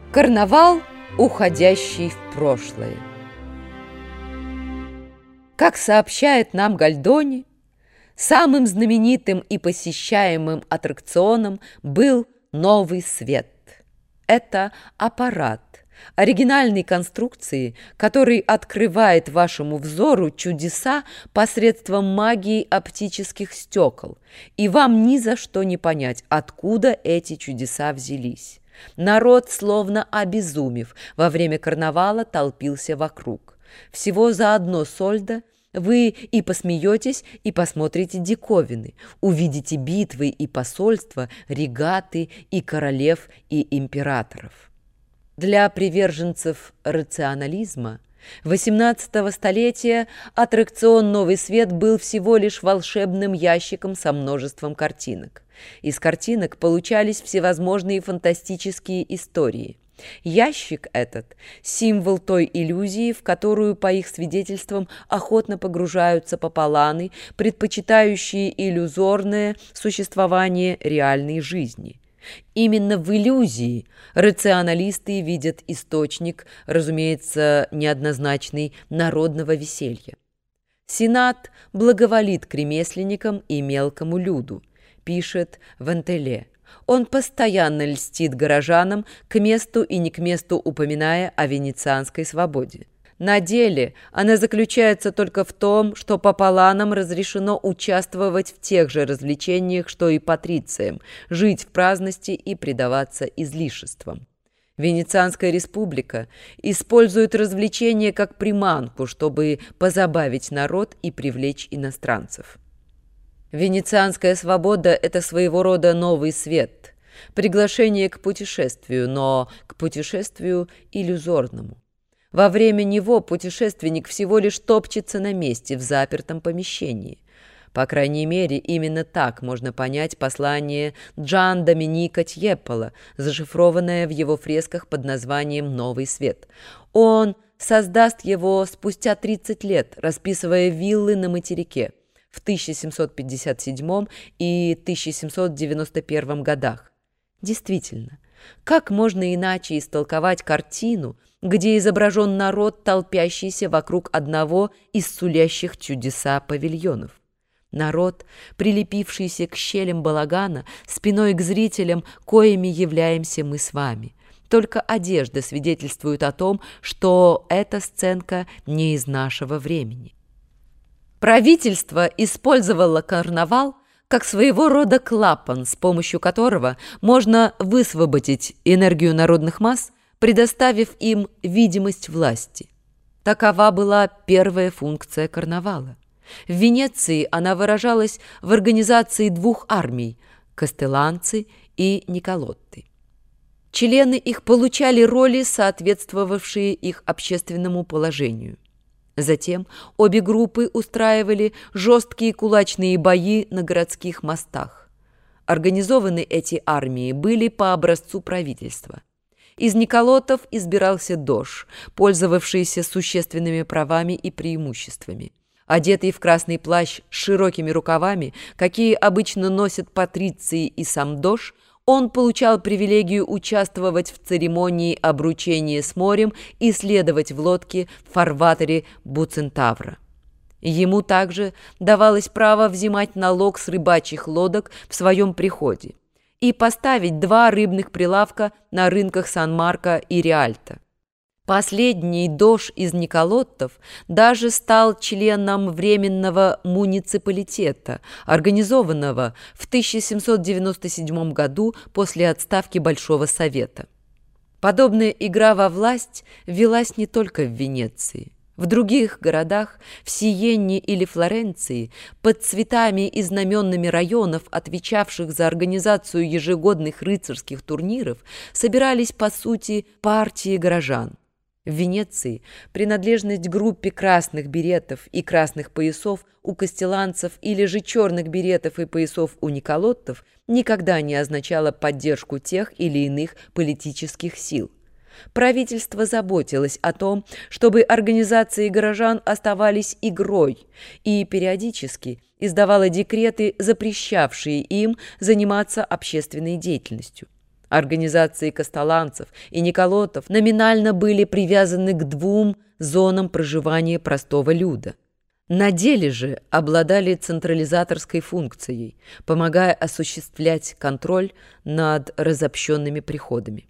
Карнавал, уходящий в прошлое. Как сообщает нам Гальдони, самым знаменитым и посещаемым аттракционом был «Новый свет». Это аппарат оригинальной конструкции, который открывает вашему взору чудеса посредством магии оптических стекол, и вам ни за что не понять, откуда эти чудеса взялись. Народ, словно обезумев, во время карнавала толпился вокруг. Всего за одно сольдо вы и посмеетесь, и посмотрите диковины, увидите битвы и посольства, регаты и королев и императоров. Для приверженцев рационализма XVIII столетия аттракцион «Новый свет» был всего лишь волшебным ящиком со множеством картинок. Из картинок получались всевозможные фантастические истории. Ящик этот – символ той иллюзии, в которую, по их свидетельствам, охотно погружаются пополаны, предпочитающие иллюзорное существование реальной жизни. Именно в иллюзии рационалисты видят источник, разумеется, неоднозначный, народного веселья. Сенат благоволит к ремесленникам и мелкому люду, пишет Вентеле. Он постоянно льстит горожанам, к месту и не к месту упоминая о венецианской свободе. На деле она заключается только в том, что пополанам разрешено участвовать в тех же развлечениях, что и патрициям, жить в праздности и предаваться излишествам. Венецианская республика использует развлечения как приманку, чтобы позабавить народ и привлечь иностранцев. Венецианская свобода – это своего рода новый свет, приглашение к путешествию, но к путешествию иллюзорному. Во время него путешественник всего лишь топчется на месте в запертом помещении. По крайней мере, именно так можно понять послание Джан Доминика Тьеппола, зашифрованное в его фресках под названием «Новый свет». Он создаст его спустя 30 лет, расписывая виллы на материке в 1757 и 1791 годах. Действительно, как можно иначе истолковать картину, где изображен народ, толпящийся вокруг одного из сулящих чудеса павильонов? Народ, прилепившийся к щелям балагана, спиной к зрителям, коими являемся мы с вами. Только одежда свидетельствует о том, что эта сценка не из нашего времени. Правительство использовало карнавал как своего рода клапан, с помощью которого можно высвободить энергию народных масс, предоставив им видимость власти. Такова была первая функция карнавала. В Венеции она выражалась в организации двух армий – кастелланцы и николотты. Члены их получали роли, соответствовавшие их общественному положению. Затем обе группы устраивали жесткие кулачные бои на городских мостах. Организованы эти армии были по образцу правительства. Из николотов избирался дож, пользовавшийся существенными правами и преимуществами. Одетый в красный плащ с широкими рукавами, какие обычно носят патриции и сам дож, он получал привилегию участвовать в церемонии обручения с морем и следовать в лодке в фарватере Буцентавра. Ему также давалось право взимать налог с рыбачьих лодок в своем приходе и поставить 2 рыбных прилавка на рынках Сан-Марко и Риальто. Последний дож из николоттов даже стал членом Временного муниципалитета, организованного в 1797 году после отставки Большого Совета. Подобная игра во власть велась не только в Венеции. В других городах, в Сиенне или Флоренции, под цветами и знаменными районов, отвечавших за организацию ежегодных рыцарских турниров, собирались, по сути, партии горожан. В Венеции принадлежность группе красных беретов и красных поясов у кастелланцев или же черных беретов и поясов у николоттов никогда не означала поддержку тех или иных политических сил. Правительство заботилось о том, чтобы организации горожан оставались игрой, и периодически издавало декреты, запрещавшие им заниматься общественной деятельностью. Организации костоланцев и николотов номинально были привязаны к 2 зонам проживания простого люда. На деле же обладали централизаторской функцией, помогая осуществлять контроль над разобщенными приходами.